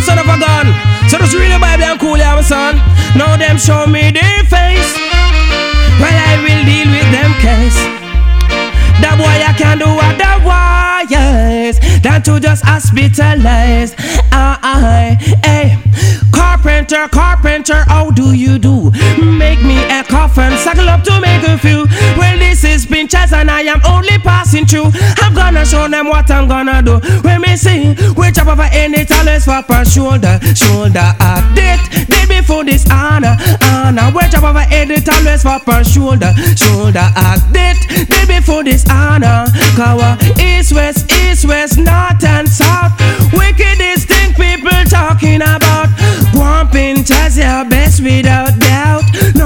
son of a gun. So just read the Bible and cool down, son. Now them show me their face. Well, I will deal with them case. That boy I can do otherwise than to just hospitalize. Hey, carpenter, carpenter, how do you do? Make me a coffin, suckle up to make a few. Well, this is Pinchers and I am only passing through. I'm gonna show them what I'm gonna do. When me see, we chop over any talents for per shoulder, shoulder at it. Did before this honor, honor. We chop over any talents for per shoulder, shoulder at it. Did before this honor. Kawa, east, west, north and south. Wickedest thing people talking about. One Pinchers your best without doubt.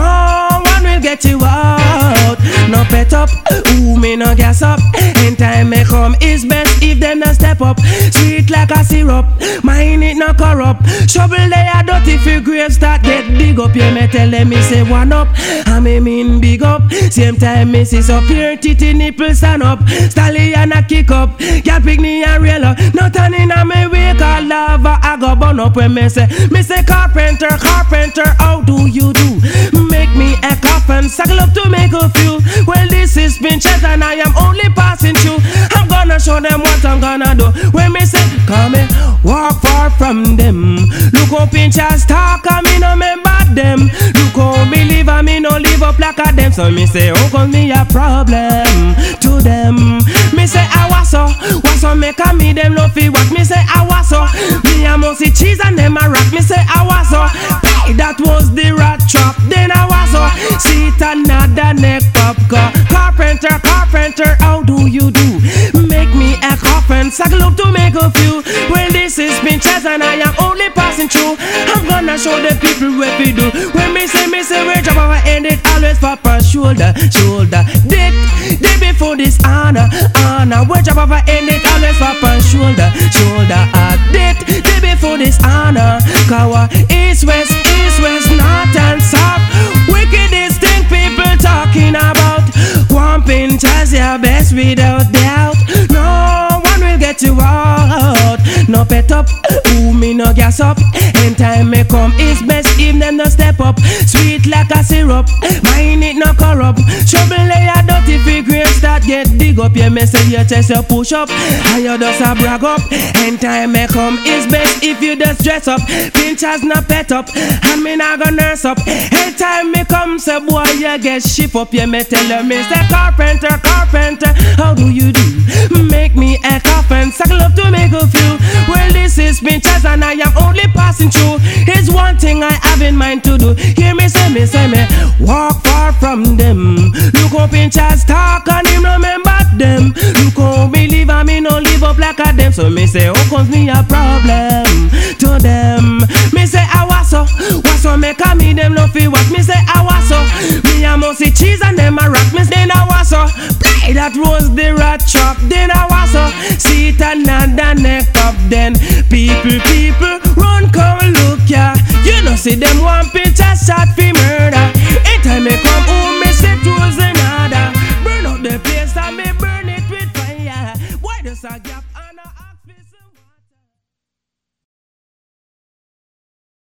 No one will get you out. No pet up, ooh me no gas up. In time may come is best if them no step up. Sweet like a syrup, mine it no corrupt. Trouble they are dirty if your grave start get dig up. You may tell them me say one up, I me mean big up. Same time me see up here titty nipple stand up. Stallion a kick up, girl pick me a rail up. No turning on me wake a lava I go burn up. When me say carpenter, carpenter, how do you do? Make me a coffin, suckle up to make a few. Well, this is Pinchers and I am only passing through. I'm gonna show them what I'm gonna do. When me say, come and walk far from them. Look how Pinchers talk, I me no remember them. Look how believe I me no live up like a them. So me say, how come me a problem to them? Me say, I was so make a me them no feel what. Me say, I was so me a must see cheese and them a rock. Me say, I was so that was the rat trap. Then I was so see it another neck pop. Carpenter, carpenter, how do you do? Make me a coffin, suckle up to make a few. Well, this is Pinchers and I am only passing through. I'm gonna show the people what we do. When me say we drop our end it always for per shoulder, shoulder. Dick before this honor, honor. We drop our end it always for per shoulder, shoulder. Dick before this honor. Kawa, east, west, north and south. Wickedest thing people talking about. One Pinchers your best without doubt. No one will get you out. No pet up, ooh me no gas up. In time may come is best if them no step up. Sweet like a syrup, mine it no corrupt. Trouble lay a dirty figure start get dig up. You may say your chest you push up, and you just a brag up. In time may come is best if you just dress up. Pinchers no pet up, and me not gonna nurse up. In time may come say boy you get ship up. You may tell them me say carpenter, carpenter, how do you do? Make me a coffin, suckle up to make a few. Well, this is Pinchers and I am only passing through. Here's one thing I have in mind to do. Hear me say me, walk far from them. Look how Pinchers talk and him remember them. Look how believe I me no live up like a them. So me say, how comes me a problem to them? Me say, I was so make a me them no feel what. Me say, I was so me a must see cheese and them a rock. Me say, I was so play that was the rat trap. Then I was so see it another neck up. Then people run come look ya. You know see them one Pinchers shot for murder.